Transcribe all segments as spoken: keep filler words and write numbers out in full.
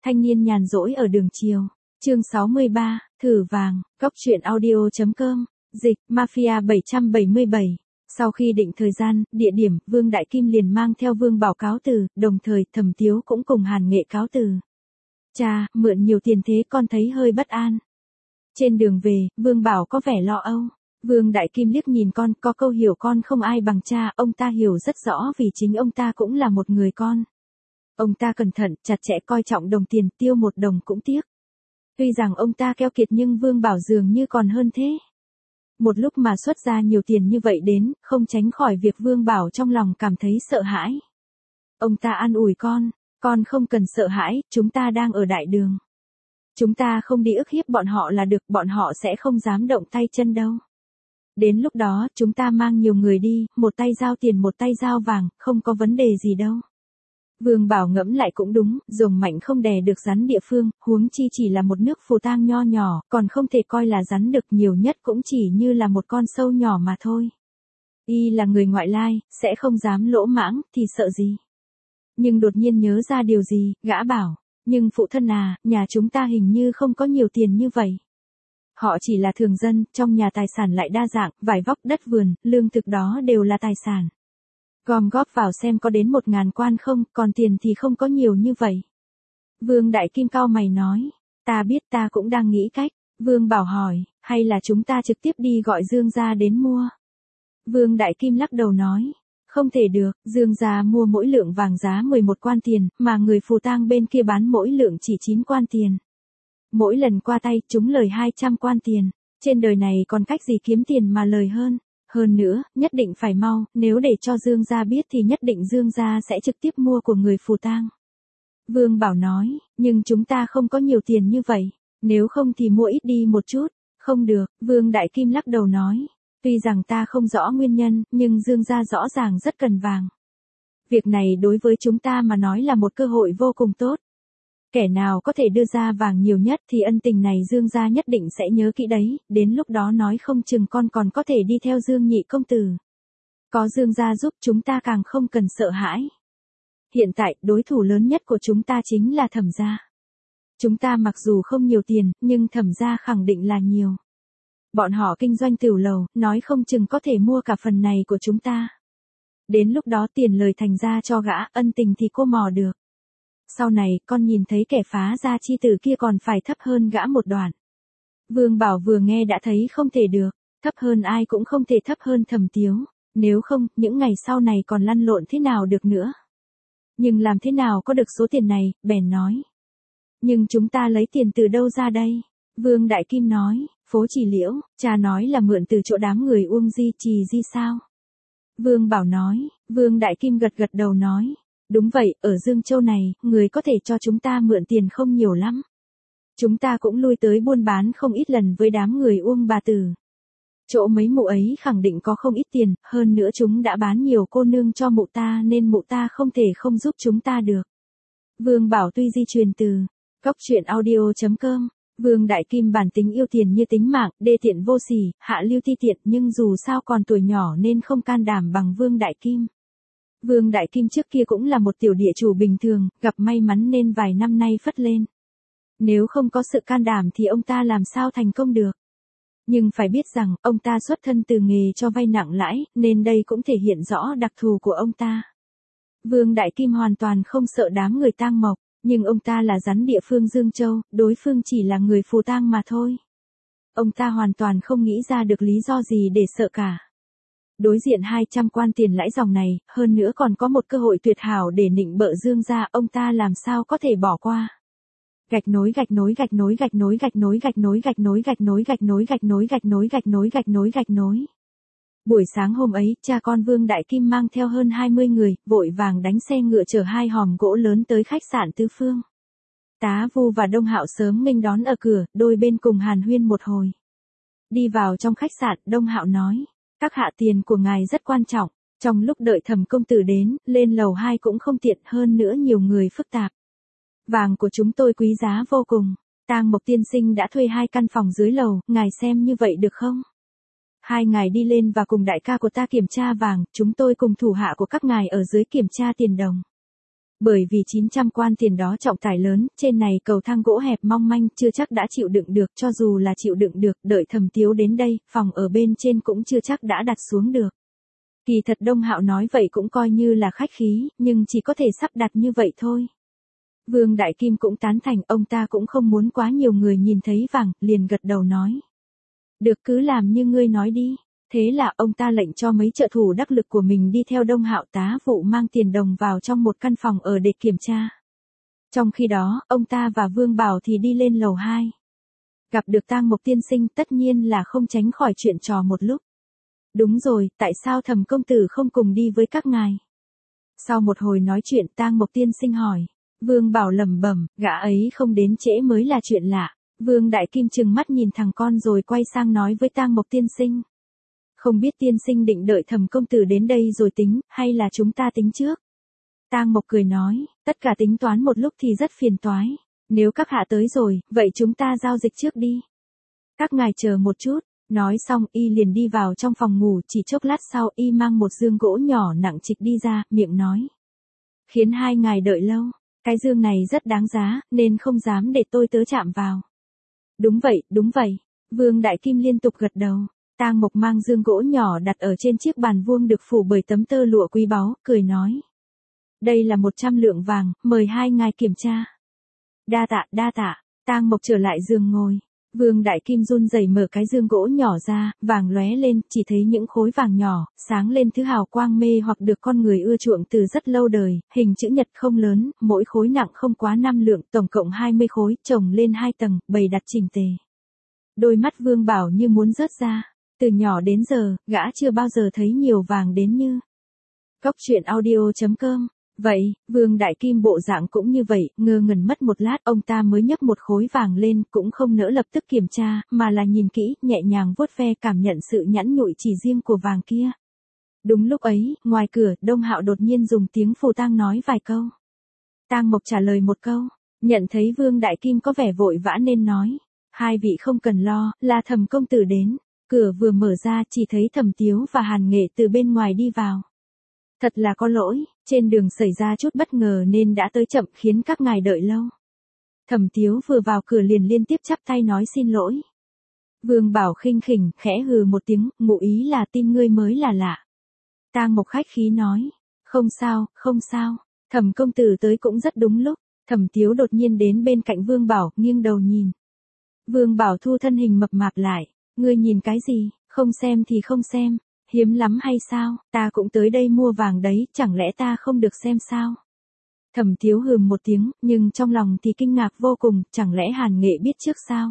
Thanh niên nhàn rỗi ở đường chiều. Chương sáu mươi ba, thử vàng, Cóc truyện audio.com, dịch, Mafia bảy trăm bảy mươi bảy. Sau khi định thời gian, địa điểm, Vương Đại Kim liền mang theo Vương Bảo cáo từ, đồng thời Thẩm Tiếu cũng cùng Hàn Nghệ cáo từ. Cha, mượn nhiều tiền thế con thấy hơi bất an. Trên đường về, Vương Bảo có vẻ lo âu. Vương Đại Kim liếc nhìn con, có câu hiểu con không ai bằng cha, ông ta hiểu rất rõ vì chính ông ta cũng là một người con. Ông ta cẩn thận, chặt chẽ coi trọng đồng tiền, tiêu một đồng cũng tiếc. Tuy rằng ông ta keo kiệt nhưng Vương Bảo dường như còn hơn thế. Một lúc mà xuất ra nhiều tiền như vậy đến, không tránh khỏi việc Vương Bảo trong lòng cảm thấy sợ hãi. Ông ta an ủi con, con không cần sợ hãi, chúng ta đang ở đại đường. Chúng ta không đi ức hiếp bọn họ là được, bọn họ sẽ không dám động tay chân đâu. Đến lúc đó, chúng ta mang nhiều người đi, một tay giao tiền một tay giao vàng, không có vấn đề gì đâu. Vương Bảo ngẫm lại cũng đúng, rồng mạnh không đè được rắn địa phương, huống chi chỉ là một nước phù tang nho nhỏ, còn không thể coi là rắn được, nhiều nhất cũng chỉ như là một con sâu nhỏ mà thôi. Y là người ngoại lai, sẽ không dám lỗ mãng, thì sợ gì. Nhưng đột nhiên nhớ ra điều gì, gã bảo, nhưng phụ thân à, nhà chúng ta hình như không có nhiều tiền như vậy. Họ chỉ là thường dân, trong nhà tài sản lại đa dạng, vải vóc, đất vườn, lương thực đó đều là tài sản. Gom góp vào xem có đến một ngàn quan không, còn tiền thì không có nhiều như vậy. Vương Đại Kim cau mày nói, ta biết, ta cũng đang nghĩ cách. Vương Bảo hỏi, hay là chúng ta trực tiếp đi gọi Dương gia đến mua. Vương Đại Kim lắc đầu nói, không thể được, Dương gia mua mỗi lượng vàng giá mười một quan tiền, mà người phù tang bên kia bán mỗi lượng chỉ chín quan tiền. Mỗi lần qua tay, chúng lời hai trăm quan tiền. Trên đời này còn cách gì kiếm tiền mà lời hơn. Hơn nữa, nhất định phải mau, nếu để cho Dương gia biết thì nhất định Dương gia sẽ trực tiếp mua của người phù tang. Vương Bảo nói, nhưng chúng ta không có nhiều tiền như vậy, nếu không thì mua ít đi một chút. Không được, Vương Đại Kim lắc đầu nói, tuy rằng ta không rõ nguyên nhân, nhưng Dương gia rõ ràng rất cần vàng. Việc này đối với chúng ta mà nói là một cơ hội vô cùng tốt. Kẻ nào có thể đưa ra vàng nhiều nhất thì ân tình này Dương gia nhất định sẽ nhớ kỹ đấy, đến lúc đó nói không chừng con còn có thể đi theo Dương nhị công tử. Có Dương gia giúp chúng ta càng không cần sợ hãi. Hiện tại, đối thủ lớn nhất của chúng ta chính là Thẩm gia. Chúng ta mặc dù không nhiều tiền, nhưng Thẩm gia khẳng định là nhiều. Bọn họ kinh doanh tiểu lầu, nói không chừng có thể mua cả phần này của chúng ta. Đến lúc đó tiền lời thành ra cho gã, ân tình thì cô mò được. Sau này, con nhìn thấy kẻ phá gia chi tử kia còn phải thấp hơn gã một đoạn. Vương Bảo vừa nghe đã thấy không thể được, thấp hơn ai cũng không thể thấp hơn Thẩm Tiếu, nếu không, những ngày sau này còn lăn lộn thế nào được nữa. Nhưng làm thế nào có được số tiền này, bèn nói. Nhưng chúng ta lấy tiền từ đâu ra đây? Vương Đại Kim nói, phố Chỉ Liễu, cha nói là mượn từ chỗ đám người Uông Di Trì Di sao? Vương Bảo nói, Vương Đại Kim gật gật đầu nói. Đúng vậy, ở Dương Châu này, người có thể cho chúng ta mượn tiền không nhiều lắm. Chúng ta cũng lui tới buôn bán không ít lần với đám người Uông bà tử. Chỗ mấy mụ ấy khẳng định có không ít tiền, hơn nữa chúng đã bán nhiều cô nương cho mụ ta nên mụ ta không thể không giúp chúng ta được. Vương Bảo tuy di truyền từ Cóc truyện audio.com, Vương Đại Kim bản tính yêu tiền như tính mạng, đê tiện vô sỉ, hạ lưu ti tiện nhưng dù sao còn tuổi nhỏ nên không can đảm bằng Vương Đại Kim. Vương Đại Kim trước kia cũng là một tiểu địa chủ bình thường, gặp may mắn nên vài năm nay phất lên. Nếu không có sự can đảm thì ông ta làm sao thành công được. Nhưng phải biết rằng, ông ta xuất thân từ nghề cho vay nặng lãi, nên đây cũng thể hiện rõ đặc thù của ông ta. Vương Đại Kim hoàn toàn không sợ đám người tang mộc, nhưng ông ta là rắn địa phương Dương Châu, đối phương chỉ là người phù tang mà thôi. Ông ta hoàn toàn không nghĩ ra được lý do gì để sợ cả. Đối diện hai trăm quan tiền lãi dòng này, hơn nữa còn có một cơ hội tuyệt hảo để nịnh bợ Dương gia, ông ta làm sao có thể bỏ qua. Gạch nối gạch nối gạch nối gạch nối gạch nối gạch nối gạch nối gạch nối gạch nối gạch nối gạch nối gạch nối gạch nối gạch nối. Buổi sáng hôm ấy, cha con Vương Đại Kim mang theo hơn hai mươi người, vội vàng đánh xe ngựa chở hai hòm gỗ lớn tới khách sạn Tứ Phương. Tá Vu và Đông Hạo sớm nghênh đón ở cửa, đôi bên cùng hàn huyên một hồi. Đi vào trong khách sạn, Đông Hạo nói. Các hạ tiền của ngài rất quan trọng, trong lúc đợi Thẩm công tử đến, lên lầu hai cũng không tiện, hơn nữa nhiều người phức tạp. Vàng của chúng tôi quý giá vô cùng, Tang Mộc tiên sinh đã thuê hai căn phòng dưới lầu, ngài xem như vậy được không? Hai ngài đi lên và cùng đại ca của ta kiểm tra vàng, chúng tôi cùng thủ hạ của các ngài ở dưới kiểm tra tiền đồng. Bởi vì chín trăm quan tiền đó trọng tải lớn, trên này cầu thang gỗ hẹp mong manh chưa chắc đã chịu đựng được, cho dù là chịu đựng được, đợi Thẩm Tiếu đến đây, phòng ở bên trên cũng chưa chắc đã đặt xuống được. Kỳ thật Đông Hạo nói vậy cũng coi như là khách khí, nhưng chỉ có thể sắp đặt như vậy thôi. Vương Đại Kim cũng tán thành, ông ta cũng không muốn quá nhiều người nhìn thấy vàng, liền gật đầu nói. Được, cứ làm như ngươi nói đi. Thế là ông ta lệnh cho mấy trợ thủ đắc lực của mình đi theo Đông Hạo tá vụ mang tiền đồng vào trong một căn phòng ở để kiểm tra. Trong khi đó, ông ta và Vương Bảo thì đi lên lầu hai. Gặp được Tang Mộc tiên sinh tất nhiên là không tránh khỏi chuyện trò một lúc. Đúng rồi, tại sao Thẩm công tử không cùng đi với các ngài? Sau một hồi nói chuyện Tang Mộc tiên sinh hỏi. Vương Bảo lẩm bẩm, gã ấy không đến trễ mới là chuyện lạ. Vương Đại Kim trừng mắt nhìn thằng con rồi quay sang nói với Tang Mộc tiên sinh. Không biết tiên sinh định đợi Thẩm công tử đến đây rồi tính, hay là chúng ta tính trước? Tang Mộc cười nói, tất cả tính toán một lúc thì rất phiền toái. Nếu các hạ tới rồi, vậy chúng ta giao dịch trước đi. Các ngài chờ một chút. Nói xong y liền đi vào trong phòng ngủ, chỉ chốc lát sau y mang một dương gỗ nhỏ nặng trịch đi ra, miệng nói. Khiến hai ngài đợi lâu, cái dương này rất đáng giá, nên không dám để tôi tớ chạm vào. Đúng vậy, đúng vậy. Vương Đại Kim liên tục gật đầu. Tang Mộc mang dương gỗ nhỏ đặt ở trên chiếc bàn vuông được phủ bởi tấm tơ lụa quý báu, cười nói. Đây là một trăm lượng vàng, mời hai ngài kiểm tra. Đa tạ, đa tạ. Tang Mộc trở lại giường ngồi. Vương Đại Kim run rẩy mở cái dương gỗ nhỏ ra, vàng lóe lên, chỉ thấy những khối vàng nhỏ, sáng lên thứ hào quang mê hoặc được con người ưa chuộng từ rất lâu đời, hình chữ nhật không lớn, mỗi khối nặng không quá năm lượng, tổng cộng hai mươi khối, chồng lên hai tầng, bày đặt chỉnh tề. Đôi mắt Vương Bảo như muốn rớt ra, từ nhỏ đến giờ, gã chưa bao giờ thấy nhiều vàng đến như. Cốc truyện audio chấm com. Vậy, Vương Đại Kim bộ dạng cũng như vậy, ngơ ngẩn mất một lát, ông ta mới nhấc một khối vàng lên, cũng không nỡ lập tức kiểm tra, mà là nhìn kỹ, nhẹ nhàng vuốt ve cảm nhận sự nhẵn nhụi chỉ riêng của vàng kia. Đúng lúc ấy, ngoài cửa, Đông Hạo đột nhiên dùng tiếng phù tang nói vài câu. Tang Mộc trả lời một câu, nhận thấy Vương Đại Kim có vẻ vội vã nên nói. Hai vị không cần lo, là Thẩm công tử đến. Cửa vừa mở ra chỉ thấy Thẩm Tiếu và Hàn Nghệ từ bên ngoài đi vào. Thật là có lỗi, trên đường xảy ra chút bất ngờ nên đã tới chậm khiến các ngài đợi lâu. Thẩm Tiếu vừa vào cửa liền liên tiếp chắp tay nói xin lỗi. Vương Bảo khinh khỉnh, khẽ hừ một tiếng, ngụ ý là tin ngươi mới là lạ. Tang Mộc khách khí nói, không sao, không sao, Thẩm công tử tới cũng rất đúng lúc. Thẩm Tiếu đột nhiên đến bên cạnh Vương Bảo, nghiêng đầu nhìn. Vương Bảo thu thân hình mập mạp lại, ngươi nhìn cái gì, không xem thì không xem. Hiếm lắm hay sao, ta cũng tới đây mua vàng đấy, chẳng lẽ ta không được xem sao? Thẩm Tiếu hừm một tiếng, nhưng trong lòng thì kinh ngạc vô cùng, chẳng lẽ Hàn Nghệ biết trước sao?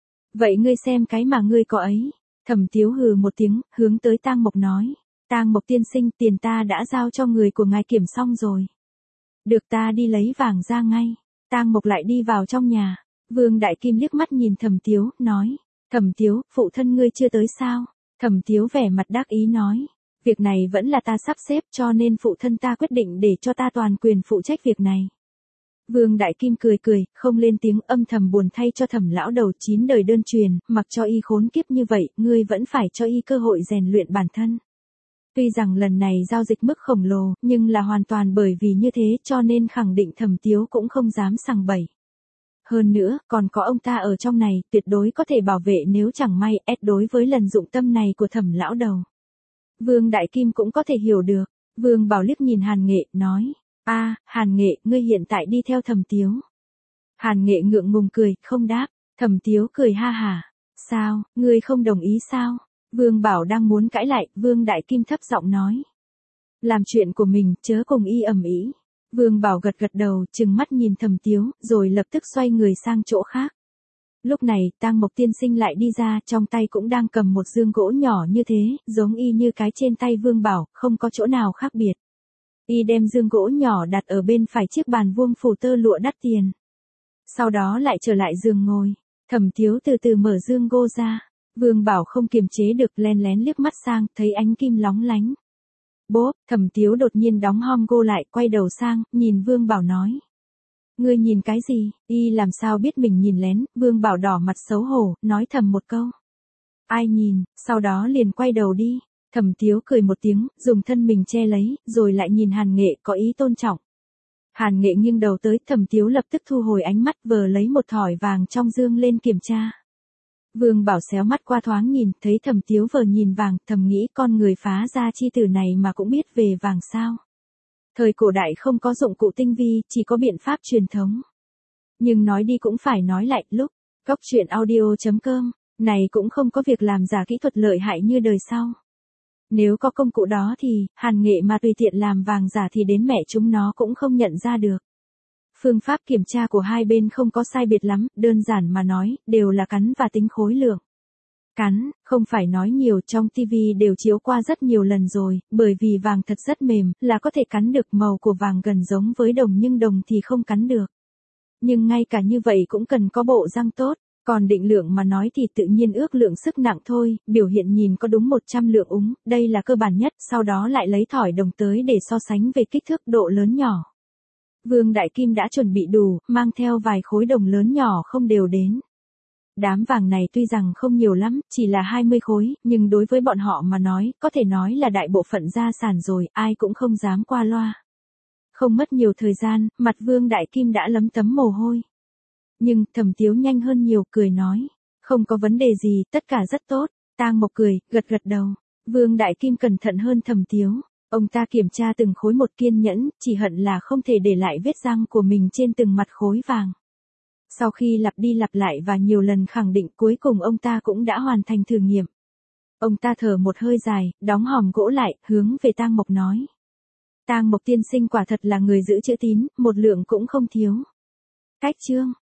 Vậy ngươi xem cái mà ngươi có ấy. Thẩm Tiếu hừ một tiếng, hướng tới Tang Mộc nói. Tang Mộc tiên sinh, tiền ta đã giao cho người của ngài kiểm xong rồi. Được, ta đi lấy vàng ra ngay. Tang Mộc lại đi vào trong nhà. Vương Đại Kim liếc mắt nhìn Thẩm Tiếu, nói. Thẩm Tiếu, phụ thân ngươi chưa tới sao? Thẩm Tiếu vẻ mặt đắc ý nói, việc này vẫn là ta sắp xếp cho nên phụ thân ta quyết định để cho ta toàn quyền phụ trách việc này. Vương Đại Kim cười cười, không lên tiếng, âm thầm buồn thay cho Thẩm lão đầu chín đời đơn truyền, mặc cho y khốn kiếp như vậy, ngươi vẫn phải cho y cơ hội rèn luyện bản thân. Tuy rằng lần này giao dịch mức khổng lồ, nhưng là hoàn toàn bởi vì như thế cho nên khẳng định Thẩm Tiếu cũng không dám sằng bậy. Hơn nữa, còn có ông ta ở trong này, tuyệt đối có thể bảo vệ nếu chẳng may ép đối với lần dụng tâm này của Thẩm lão đầu. Vương Đại Kim cũng có thể hiểu được. Vương Bảo liếc nhìn Hàn Nghệ, nói, a, Hàn Nghệ, ngươi hiện tại đi theo Thẩm Tiếu. Hàn Nghệ ngượng ngùng cười, không đáp. Thẩm Tiếu cười ha hả. Sao, ngươi không đồng ý sao? Vương Bảo đang muốn cãi lại, Vương Đại Kim thấp giọng nói. Làm chuyện của mình, chớ cùng y ầm ĩ. Vương Bảo gật gật đầu, trừng mắt nhìn Thẩm Tiếu, rồi lập tức xoay người sang chỗ khác. Lúc này, Tang Mộc tiên sinh lại đi ra, trong tay cũng đang cầm một dương gỗ nhỏ như thế, giống y như cái trên tay Vương Bảo, không có chỗ nào khác biệt. Y đem dương gỗ nhỏ đặt ở bên phải chiếc bàn vuông phủ tơ lụa đắt tiền. Sau đó lại trở lại giường ngồi. Thẩm Tiếu từ từ mở dương gỗ ra. Vương Bảo không kiềm chế được, len lén liếc mắt sang, thấy ánh kim lóng lánh. Bốp, Thẩm Tiếu đột nhiên đóng hòm gô lại, quay đầu sang, nhìn Vương Bảo nói. Ngươi nhìn cái gì? Y làm sao biết mình nhìn lén, Vương Bảo đỏ mặt xấu hổ, nói thầm một câu. Ai nhìn, sau đó liền quay đầu đi. Thẩm Tiếu cười một tiếng, dùng thân mình che lấy, rồi lại nhìn Hàn Nghệ có ý tôn trọng. Hàn Nghệ nghiêng đầu tới, Thẩm Tiếu lập tức thu hồi ánh mắt, vờ lấy một thỏi vàng trong dương lên kiểm tra. Vương Bảo xéo mắt qua thoáng nhìn, thấy Thẩm Tiếu vờ nhìn vàng, thầm nghĩ con người phá ra chi tử này mà cũng biết về vàng sao. Thời cổ đại không có dụng cụ tinh vi, chỉ có biện pháp truyền thống. Nhưng nói đi cũng phải nói lại, lúc Góc Chuyện Audio chấm com, này cũng không có việc làm giả kỹ thuật lợi hại như đời sau. Nếu có công cụ đó thì, Hàn Nghệ mà tùy tiện làm vàng giả thì đến mẹ chúng nó cũng không nhận ra được. Phương pháp kiểm tra của hai bên không có sai biệt lắm, đơn giản mà nói, đều là cắn và tính khối lượng. Cắn, không phải nói nhiều, trong tivi đều chiếu qua rất nhiều lần rồi, bởi vì vàng thật rất mềm, là có thể cắn được, màu của vàng gần giống với đồng nhưng đồng thì không cắn được. Nhưng ngay cả như vậy cũng cần có bộ răng tốt, còn định lượng mà nói thì tự nhiên ước lượng sức nặng thôi, biểu hiện nhìn có đúng một trăm lượng úng, đây là cơ bản nhất, sau đó lại lấy thỏi đồng tới để so sánh về kích thước độ lớn nhỏ. Vương Đại Kim đã chuẩn bị đủ, mang theo vài khối đồng lớn nhỏ không đều đến. Đám vàng này tuy rằng không nhiều lắm, chỉ là hai mươi khối, nhưng đối với bọn họ mà nói, có thể nói là đại bộ phận gia sản rồi, ai cũng không dám qua loa. Không mất nhiều thời gian, mặt Vương Đại Kim đã lấm tấm mồ hôi. Nhưng, Thẩm Tiếu nhanh hơn nhiều, cười nói. Không có vấn đề gì, tất cả rất tốt. Tang Mộc cười, gật gật đầu. Vương Đại Kim cẩn thận hơn Thẩm Tiếu. Ông ta kiểm tra từng khối một kiên nhẫn, chỉ hận là không thể để lại vết răng của mình trên từng mặt khối vàng. Sau khi lặp đi lặp lại và nhiều lần khẳng định, cuối cùng ông ta cũng đã hoàn thành thử nghiệm. Ông ta thở một hơi dài, đóng hòm gỗ lại, hướng về Tang Mộc nói. Tang Mộc tiên sinh quả thật là người giữ chữ tín, một lượng cũng không thiếu. Cách chương.